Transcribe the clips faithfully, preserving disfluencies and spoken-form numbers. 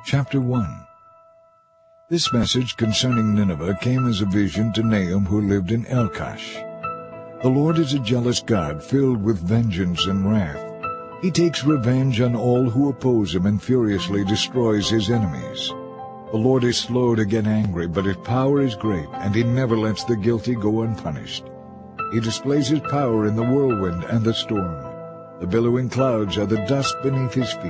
Chapter one. This message concerning Nineveh came as a vision to Nahum, who lived in Elkosh. The Lord is a jealous God, filled with vengeance and wrath. He takes revenge on all who oppose him and furiously destroys his enemies. The Lord is slow to get angry, but his power is great, and he never lets the guilty go unpunished. He displays his power in the whirlwind and the storm. The billowing clouds are the dust beneath his feet.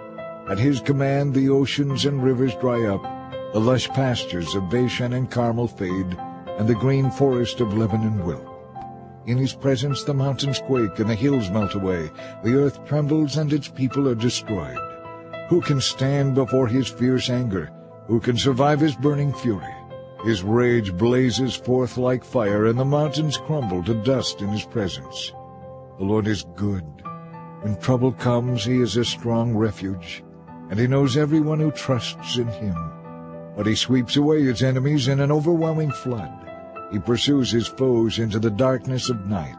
At his command the oceans and rivers dry up, the lush pastures of Bashan and Carmel fade, and the green forest of Lebanon wilt. In his presence the mountains quake and the hills melt away. The earth trembles and its people are destroyed. Who can stand before his fierce anger? Who can survive his burning fury? His rage blazes forth like fire, and the mountains crumble to dust in his presence. The Lord is good. When trouble comes, he is a strong refuge, and he knows everyone who trusts in him. But he sweeps away his enemies in an overwhelming flood. He pursues his foes into the darkness of night.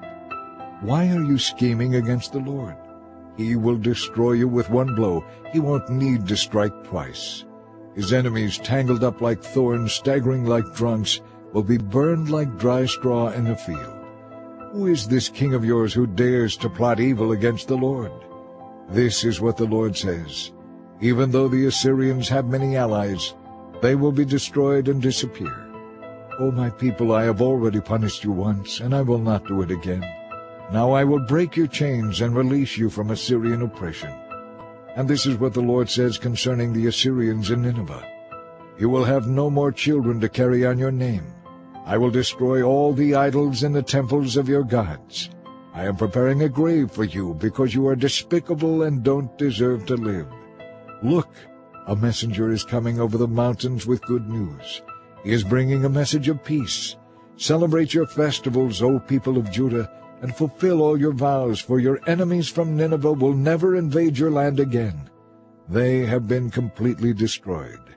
Why are you scheming against the Lord? He will destroy you with one blow. He won't need to strike twice. His enemies, tangled up like thorns, staggering like drunks, will be burned like dry straw in a field. Who is this king of yours who dares to plot evil against the Lord? This is what the Lord says. Even though the Assyrians have many allies, they will be destroyed and disappear. O my people, I have already punished you once, and I will not do it again. Now I will break your chains and release you from Assyrian oppression. And this is what the Lord says concerning the Assyrians in Nineveh. You will have no more children to carry on your name. I will destroy all the idols in the temples of your gods. I am preparing a grave for you, because you are despicable and don't deserve to live. Look, a messenger is coming over the mountains with good news. He is bringing a message of peace. Celebrate your festivals, O people of Judah, and fulfill all your vows, for your enemies from Nineveh will never invade your land again. They have been completely destroyed.